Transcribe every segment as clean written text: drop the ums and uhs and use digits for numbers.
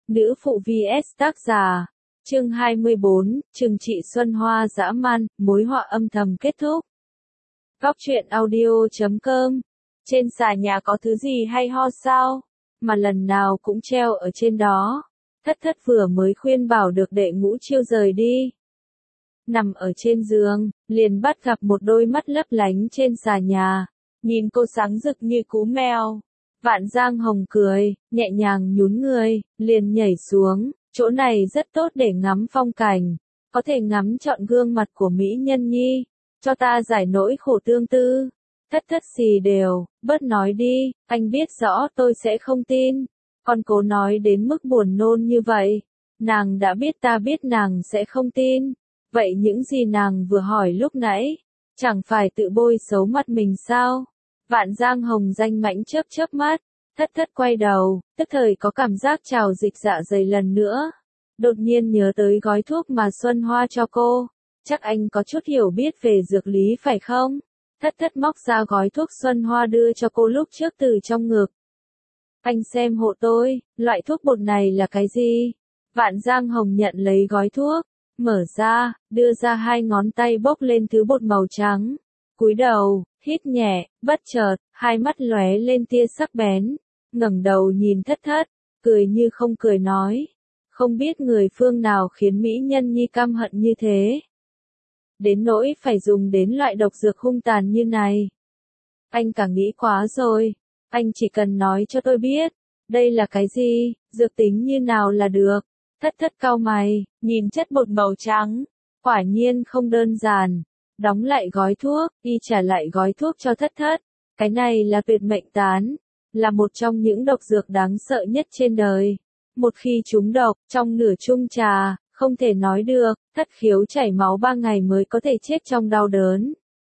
Nữ phụ vs tác giả. Chương 24, Trừng trị Xuân Hoa dã man, mối họa âm thầm kết thúc. Góc truyện audio.com. Trên xà nhà có thứ gì hay ho sao? Mà lần nào cũng treo ở trên đó. Thất thất vừa mới khuyên bảo được đệ Ngũ Chiêu rời đi. Nằm ở trên giường, liền bắt gặp một đôi mắt lấp lánh trên xà nhà. Nhìn cô sáng rực như cú mèo. Vạn Giang Hồng cười, nhẹ nhàng nhún người, liền nhảy xuống. Chỗ này rất tốt để ngắm phong cảnh. Có thể ngắm trọn gương mặt của mỹ nhân nhi. Cho ta giải nỗi khổ tương tư. Thất thất xì đều, bớt nói đi, anh biết rõ tôi sẽ không tin. Còn cố nói đến mức buồn nôn như vậy. Nàng đã biết ta biết nàng sẽ không tin. Vậy những gì nàng vừa hỏi lúc nãy, chẳng phải tự bôi xấu mặt mình sao? Vạn Giang Hồng danh mãnh chớp chớp mắt, thất thất quay đầu, tức thời có cảm giác trào dịch dạ dày lần nữa. Đột nhiên nhớ tới gói thuốc mà Xuân Hoa cho cô, chắc anh có chút hiểu biết về dược lý phải không? Thất thất móc ra gói thuốc Xuân Hoa đưa cho cô lúc trước từ trong ngực. Anh xem hộ tôi, loại thuốc bột này là cái gì? Vạn Giang Hồng nhận lấy gói thuốc, mở ra, đưa ra hai ngón tay bốc lên thứ bột màu trắng. Cúi đầu, hít nhẹ, bất chợt, hai mắt lóe lên tia sắc bén, ngẩng đầu nhìn thất thất, cười như không cười nói. Không biết người phương nào khiến mỹ nhân nhi căm hận như thế. Đến nỗi phải dùng đến loại độc dược hung tàn như này. Anh cả nghĩ quá rồi, anh chỉ cần nói cho tôi biết, đây là cái gì, dược tính như nào là được. Thất thất cau mày, nhìn chất bột màu trắng, quả nhiên không đơn giản. Đóng lại gói thuốc, y trả lại gói thuốc cho thất thất. Cái này là tuyệt mệnh tán, là một trong những độc dược đáng sợ nhất trên đời. Một khi trúng độc, trong nửa chung trà, không thể nói được, thất khiếu chảy máu 3 ngày mới có thể chết trong đau đớn.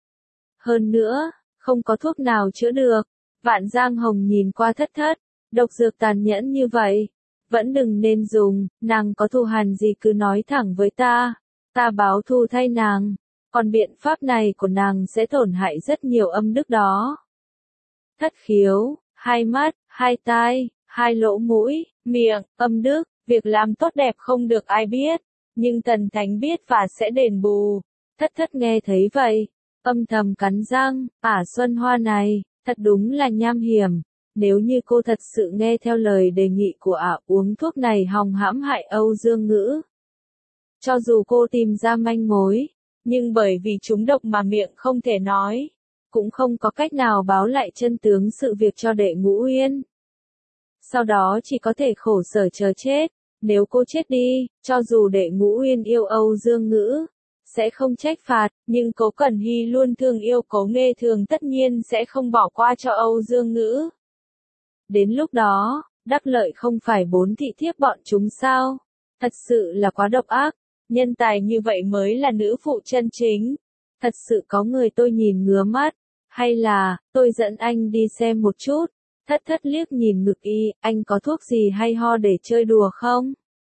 Hơn nữa, không có thuốc nào chữa được. Vạn Giang Hồng nhìn qua thất thất, độc dược tàn nhẫn như vậy. Vẫn đừng nên dùng, nàng có thù hằn gì cứ nói thẳng với ta báo thù thay nàng. Còn biện pháp này của nàng sẽ tổn hại rất nhiều âm đức đó. Thất khiếu, hai mắt, hai tai, hai lỗ mũi, miệng, âm đức, việc làm tốt đẹp không được ai biết, nhưng thần thánh biết và sẽ đền bù. Thất thất nghe thấy vậy, âm thầm cắn răng, Xuân Hoa này, thật đúng là nham hiểm. Nếu như cô thật sự nghe theo lời đề nghị của uống thuốc này hòng hãm hại Âu Dương Ngữ. Cho dù cô tìm ra manh mối, nhưng bởi vì trúng độc mà miệng không thể nói, cũng không có cách nào báo lại chân tướng sự việc cho đệ Ngũ Uyên. Sau đó chỉ có thể khổ sở chờ chết. Nếu cô chết đi, cho dù đệ Ngũ Uyên yêu Âu Dương Ngữ, sẽ không trách phạt, nhưng Cố Cẩn Hy luôn thương yêu Cố Nghê Thường tất nhiên sẽ không bỏ qua cho Âu Dương Ngữ. Đến lúc đó, đắc lợi không phải 4 thị thiếp bọn chúng sao? Thật sự là quá độc ác. Nhân tài như vậy mới là nữ phụ chân chính. Thật sự có người tôi nhìn ngứa mắt. Hay là, tôi dẫn anh đi xem một chút. Thất thất liếc nhìn ngực y, anh có thuốc gì hay ho để chơi đùa không?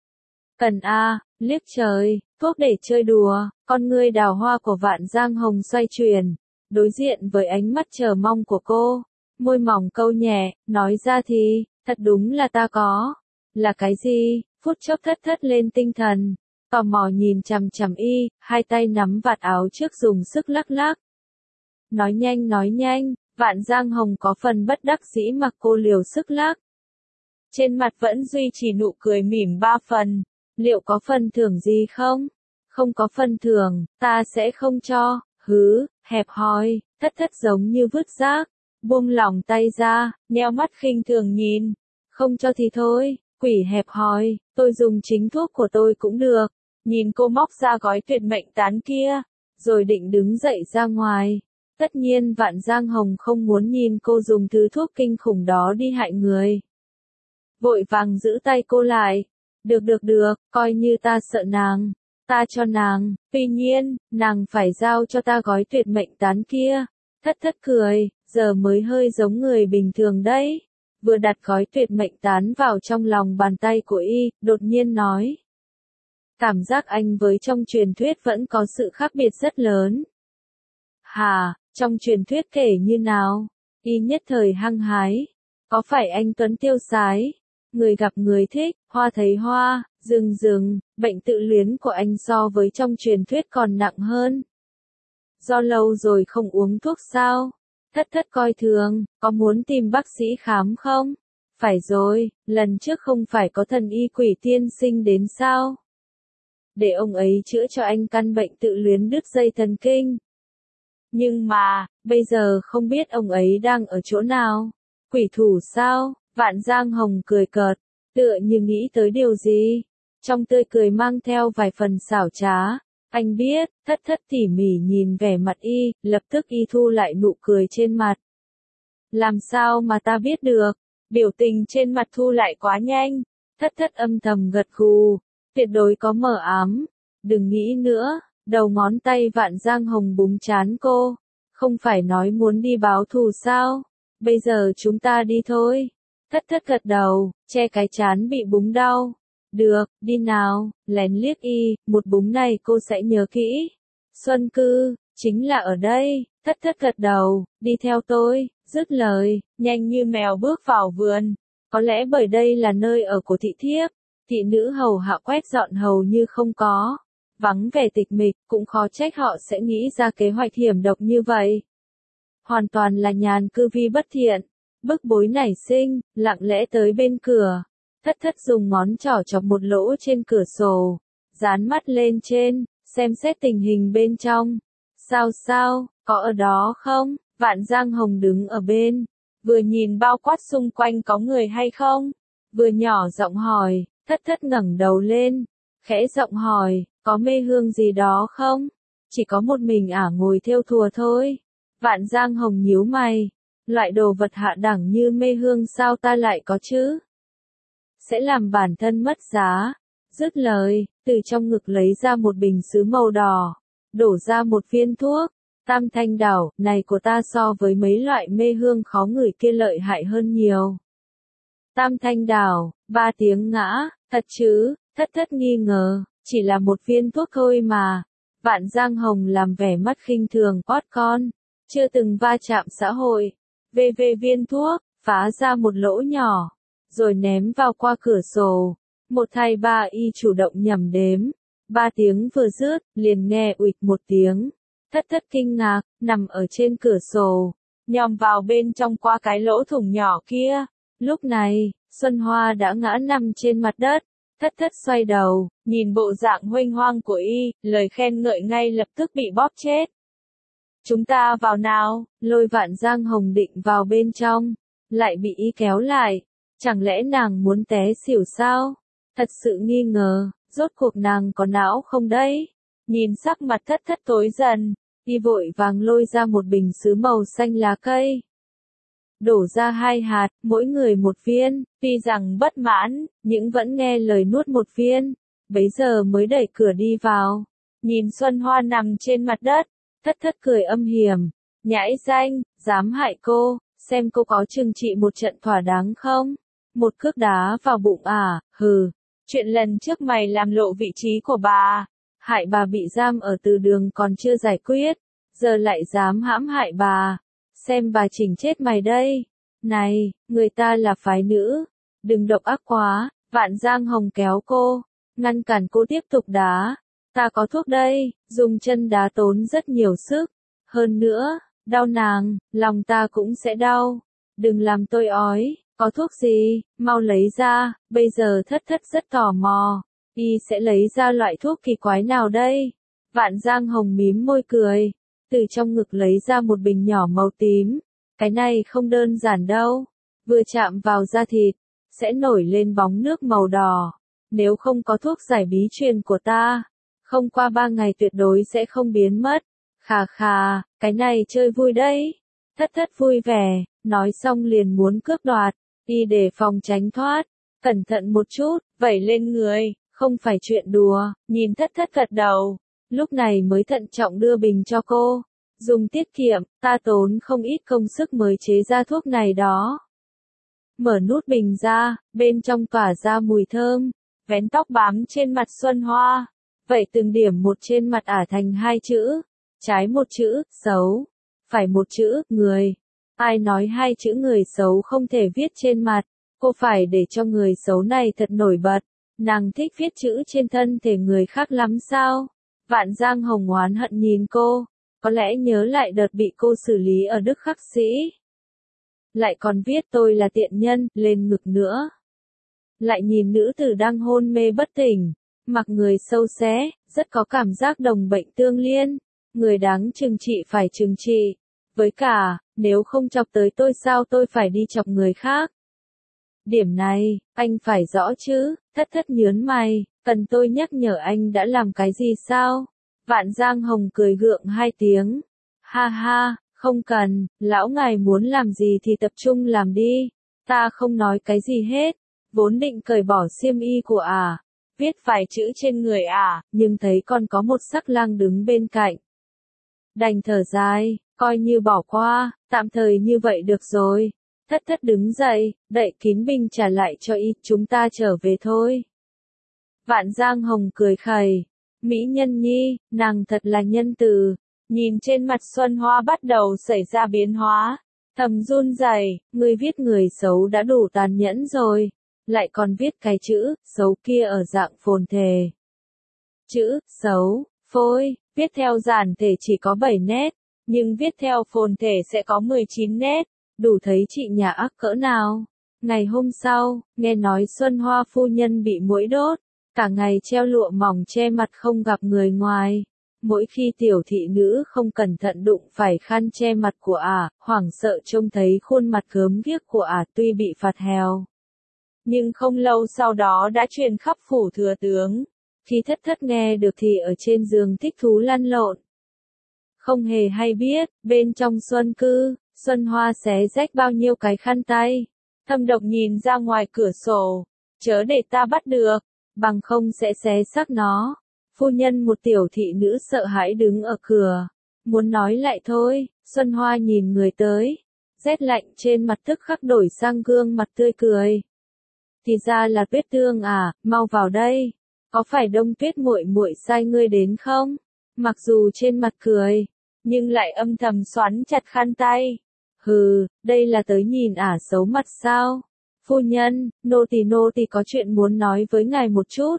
Cần liếc trời, thuốc để chơi đùa. Con ngươi đào hoa của Vạn Giang Hồng xoay chuyển, đối diện với ánh mắt chờ mong của cô. Môi mỏng câu nhẹ, nói ra thì, thật đúng là ta có. Là cái gì? Phút chốc thất thất lên tinh thần. Tò mò nhìn chằm chằm y, hai tay nắm vạt áo trước dùng sức lắc lắc. Nói nhanh, Vạn Giang Hồng có phần bất đắc dĩ mặc cô liều sức lắc. Trên mặt vẫn duy trì nụ cười mỉm 3 phần. Liệu có phần thưởng gì không? Không có phần thưởng, ta sẽ không cho. Hứ, hẹp hòi, thất thất giống như vứt rác. Buông lỏng tay ra, nheo mắt khinh thường nhìn. Không cho thì thôi, quỷ hẹp hòi, tôi dùng chính thuốc của tôi cũng được. Nhìn cô móc ra gói tuyệt mệnh tán kia, rồi định đứng dậy ra ngoài. Tất nhiên Vạn Giang Hồng không muốn nhìn cô dùng thứ thuốc kinh khủng đó đi hại người. Vội vàng giữ tay cô lại. Được, coi như ta sợ nàng. Ta cho nàng, tuy nhiên, nàng phải giao cho ta gói tuyệt mệnh tán kia. Thất thất cười, giờ mới hơi giống người bình thường đấy. Vừa đặt gói tuyệt mệnh tán vào trong lòng bàn tay của y, đột nhiên nói. Cảm giác anh với trong truyền thuyết vẫn có sự khác biệt rất lớn. Hà, trong truyền thuyết kể như nào? Y nhất thời hăng hái. Có phải anh Tuấn tiêu sái? người gặp người thích, hoa thấy hoa, rừng rừng, bệnh tự luyến của anh so với trong truyền thuyết còn nặng hơn. Do lâu rồi không uống thuốc sao? Thất thất coi thường, có muốn tìm bác sĩ khám không? Phải rồi, lần trước không phải có thần y quỷ tiên sinh đến sao? Để ông ấy chữa cho anh căn bệnh tự luyến đứt dây thần kinh. Nhưng mà, bây giờ không biết ông ấy đang ở chỗ nào? Quỷ thủ sao? Vạn Giang Hồng cười cợt, tựa như nghĩ tới điều gì. Trong tươi cười mang theo vài phần xảo trá. Anh biết, thất thất tỉ mỉ nhìn vẻ mặt y, lập tức y thu lại nụ cười trên mặt. Làm sao mà ta biết được? Biểu tình trên mặt thu lại quá nhanh. Thất thất âm thầm gật gù, tuyệt đối có mờ ám. Đừng nghĩ nữa, đầu ngón tay Vạn Giang Hồng búng trán cô. Không phải nói muốn đi báo thù sao? Bây giờ chúng ta đi thôi. Thất thất gật đầu, che cái trán bị búng đau. Được, đi nào, lén liếc y, một búng này cô sẽ nhớ kỹ. Xuân cư, chính là ở đây, thất thất gật đầu, đi theo tôi, dứt lời, nhanh như mèo bước vào vườn. Có lẽ bởi đây là nơi ở của thị thiếp, thị nữ hầu hạ quét dọn hầu như không có. Vắng vẻ tịch mịch, cũng khó trách họ sẽ nghĩ ra kế hoạch hiểm độc như vậy. Hoàn toàn là nhàn cư vi bất thiện. Bức bối nảy sinh, lặng lẽ tới bên cửa. Thất thất dùng ngón trỏ chọc một lỗ trên cửa sổ. Dán mắt lên trên, xem xét tình hình bên trong. Sao, có ở đó không? Vạn Giang Hồng đứng ở bên. Vừa nhìn bao quát xung quanh có người hay không? Vừa nhỏ giọng hỏi, thất thất ngẩng đầu lên. Khẽ giọng hỏi, có mê hương gì đó không? Chỉ có một mình ả ngồi thêu thùa thôi. Vạn Giang Hồng nhíu mày. Loại đồ vật hạ đẳng như mê hương sao ta lại có chứ? Sẽ làm bản thân mất giá. Dứt lời, từ trong ngực lấy ra một bình sứ màu đỏ. Đổ ra một viên thuốc. Tam thanh đảo, này của ta so với mấy loại mê hương khó ngửi kia lợi hại hơn nhiều. Tam thanh đảo, 3 tiếng ngã, thật chứ, thất thất nghi ngờ, chỉ là một viên thuốc thôi mà. Vạn Giang Hồng làm vẻ mắt khinh thường, ót con, chưa từng va chạm xã hội. Về viên thuốc, phá ra một lỗ nhỏ, rồi ném vào qua cửa sổ. Một thầy ba y chủ động nhẩm đếm. 3 tiếng vừa dứt, liền nghe ụịch một tiếng. Thất thất kinh ngạc, nằm ở trên cửa sổ, nhòm vào bên trong qua cái lỗ thủng nhỏ kia. Lúc này, Xuân Hoa đã ngã nằm trên mặt đất. Thất thất xoay đầu, nhìn bộ dạng huênh hoang của y, lời khen ngợi ngay lập tức bị bóp chết. Chúng ta vào nào, lôi Vạn Giang Hồng định vào bên trong, lại bị y kéo lại. Chẳng lẽ nàng muốn té xỉu sao? Thật sự nghi ngờ, rốt cuộc nàng có não không đấy? Nhìn sắc mặt thất thất tối dần, y vội vàng lôi ra một bình sứ màu xanh lá cây. Đổ ra 2 hạt, mỗi người một viên, tuy rằng bất mãn, nhưng vẫn nghe lời nuốt một viên. Bấy giờ mới đẩy cửa đi vào. Nhìn Xuân Hoa nằm trên mặt đất, thất thất cười âm hiểm. Nhãi danh, dám hại cô, xem cô có trừng trị một trận thỏa đáng không? Một cước đá vào bụng à, hừ. Chuyện lần trước mày làm lộ vị trí của bà. Hại bà bị giam ở từ đường còn chưa giải quyết. Giờ lại dám hãm hại bà. Xem bà chỉnh chết mày đây. Này, người ta là phái nữ. Đừng độc ác quá. Vạn Giang Hồng kéo cô. Ngăn cản cô tiếp tục đá. Ta có thuốc đây. Dùng chân đá tốn rất nhiều sức. Hơn nữa, đau nàng, lòng ta cũng sẽ đau. Đừng làm tôi ói. Có thuốc gì? Mau lấy ra. Bây giờ thất thất rất tò mò. Y sẽ lấy ra loại thuốc kỳ quái nào đây? Vạn Giang Hồng mím môi cười. Từ trong ngực lấy ra một bình nhỏ màu tím. Cái này không đơn giản đâu. Vừa chạm vào da thịt, sẽ nổi lên bóng nước màu đỏ. Nếu không có thuốc giải bí truyền của ta, không qua 3 ngày tuyệt đối sẽ không biến mất. Khà khà, cái này chơi vui đấy. Thất thất vui vẻ, nói xong liền muốn cướp đoạt. Y để phòng tránh thoát. Cẩn thận một chút, vẩy lên người, không phải chuyện đùa. Nhìn thất thất gật đầu. Lúc này mới thận trọng đưa bình cho cô. Dùng tiết kiệm, ta tốn không ít công sức mới chế ra thuốc này đó. Mở nút bình ra, bên trong tỏa ra mùi thơm. Vén tóc bám trên mặt Xuân Hoa. Vậy từng điểm một trên mặt ả thành 2 chữ. Trái một chữ, xấu. Phải một chữ, người. Ai nói 2 chữ người xấu không thể viết trên mặt. Cô phải để cho người xấu này thật nổi bật. Nàng thích viết chữ trên thân thể người khác lắm sao? Vạn Giang Hồng oán hận nhìn cô. Có lẽ nhớ lại đợt bị cô xử lý ở Đức Khắc Sĩ. Lại còn viết tôi là tiện nhân, lên ngực nữa. Lại nhìn nữ tử đang hôn mê bất tỉnh. Mặc người sâu xé, rất có cảm giác đồng bệnh tương liên. Người đáng trừng trị phải trừng trị. Với cả, nếu không chọc tới tôi sao tôi phải đi chọc người khác? Điểm này, anh phải rõ chứ. Thất thất nhớn mày, cần tôi nhắc nhở anh đã làm cái gì sao? Vạn Giang Hồng cười gượng hai tiếng. Ha ha, không cần, lão ngài muốn làm gì thì tập trung làm đi. Ta không nói cái gì hết. Vốn định cởi bỏ xiêm y của viết vài chữ trên người nhưng thấy còn có một sắc lang đứng bên cạnh. Đành thở dài, coi như bỏ qua, tạm thời như vậy được rồi. Thất thất đứng dậy, đậy kín bình trả lại cho y, chúng ta trở về thôi. Vạn Giang Hồng cười khẩy. Mỹ nhân nhi, nàng thật là nhân từ. Nhìn trên mặt Xuân Hoa bắt đầu xảy ra biến hóa. Thầm run rẩy, ngươi viết người xấu đã đủ tàn nhẫn rồi. Lại còn viết cái chữ, xấu kia ở dạng phồn thể. Chữ, xấu, phôi, viết theo giản thể chỉ có 7 nét. Nhưng viết theo phồn thể sẽ có 19 nét. Đủ thấy chị nhà ác cỡ nào. Ngày hôm sau, nghe nói Xuân Hoa phu nhân bị muỗi đốt. Cả ngày treo lụa mỏng che mặt không gặp người ngoài. Mỗi khi tiểu thị nữ không cẩn thận đụng phải khăn che mặt của hoảng sợ trông thấy khuôn mặt gớm ghiếc của tuy bị phạt hèo. Nhưng không lâu sau đó đã truyền khắp phủ thừa tướng. Khi thất thất nghe được thì ở trên giường thích thú lăn lộn. Không hề hay biết, bên trong Xuân Cư, Xuân Hoa xé rách bao nhiêu cái khăn tay. Thâm Độc nhìn ra ngoài cửa sổ. Chớ để ta bắt được, bằng không sẽ xé xác nó. Phu nhân một tiểu thị nữ sợ hãi đứng ở cửa. Muốn nói lại thôi, Xuân Hoa nhìn người tới. Rét lạnh trên mặt tức khắc đổi sang gương mặt tươi cười. Thì ra là Tuyết Tương mau vào đây. Có phải Đông Tuyết muội muội sai ngươi đến không? Mặc dù trên mặt cười, nhưng lại âm thầm xoắn chặt khăn tay. Hừ, đây là tới nhìn xấu mặt sao? Phu nhân, nô tỳ có chuyện muốn nói với ngài một chút.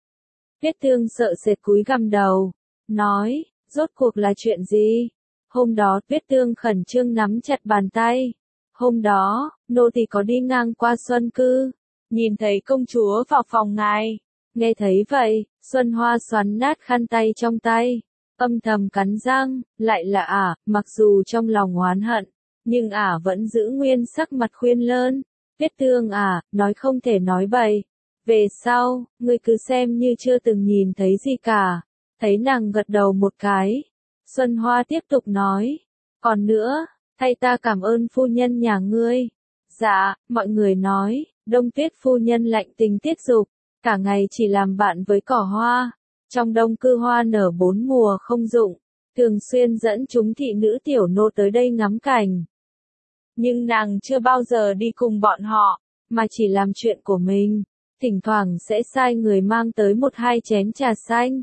Tuyết Tương sợ sệt cúi gằm đầu, nói, rốt cuộc là chuyện gì? Hôm đó Tuyết Tương khẩn trương nắm chặt bàn tay. Hôm đó, nô tỳ có đi ngang qua Xuân Cư, nhìn thấy công chúa vào phòng ngài. Nghe thấy vậy, Xuân Hoa xoắn nát khăn tay trong tay, âm thầm cắn răng, lại là mặc dù trong lòng oán hận, nhưng vẫn giữ nguyên sắc mặt khuyên lơn. Tuyết Tương nói không thể nói bậy. Về sau, ngươi cứ xem như chưa từng nhìn thấy gì cả. Thấy nàng gật đầu một cái. Xuân Hoa tiếp tục nói. Còn nữa, thay ta cảm ơn phu nhân nhà ngươi. Dạ, mọi người nói, Đông Tuyết phu nhân lạnh tình tiết dục, cả ngày chỉ làm bạn với cỏ hoa. Trong Đông Cư hoa nở 4 mùa không dụng, thường xuyên dẫn chúng thị nữ tiểu nô tới đây ngắm cảnh. Nhưng nàng chưa bao giờ đi cùng bọn họ, mà chỉ làm chuyện của mình. Thỉnh thoảng sẽ sai người mang tới 1-2 chén trà xanh.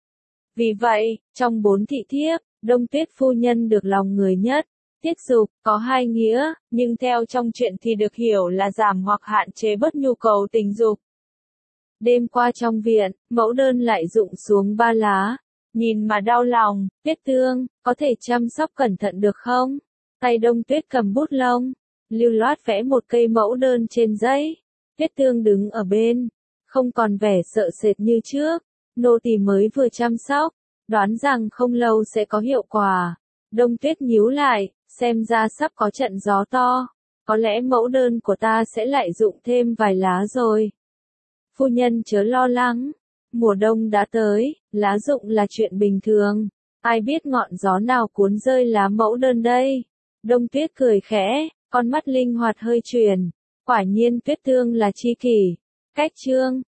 Vì vậy, trong 4 thị thiếp, Đông Tuyết phu nhân được lòng người nhất. Tiết dục, có 2 nghĩa, nhưng theo trong truyện thì được hiểu là giảm hoặc hạn chế bớt nhu cầu tình dục. Đêm qua trong viện, mẫu đơn lại rụng xuống 3 lá. Nhìn mà đau lòng, Tuyết Tương, có thể chăm sóc cẩn thận được không? Tay Đông Tuyết cầm bút lông, lưu loát vẽ một cây mẫu đơn trên giấy. Tuyết Tương đứng ở bên, không còn vẻ sợ sệt như trước. Nô tỳ mới vừa chăm sóc, đoán rằng không lâu sẽ có hiệu quả. Đông Tuyết nhíu lại, xem ra sắp có trận gió to. Có lẽ mẫu đơn của ta sẽ lại rụng thêm vài lá rồi. Phu nhân chớ lo lắng, mùa đông đã tới, lá rụng là chuyện bình thường. Ai biết ngọn gió nào cuốn rơi lá mẫu đơn đây? Đông Tuyết cười khẽ, con mắt linh hoạt hơi chuyển. Quả nhiên Tuyết Tương là tri kỷ. Cách chương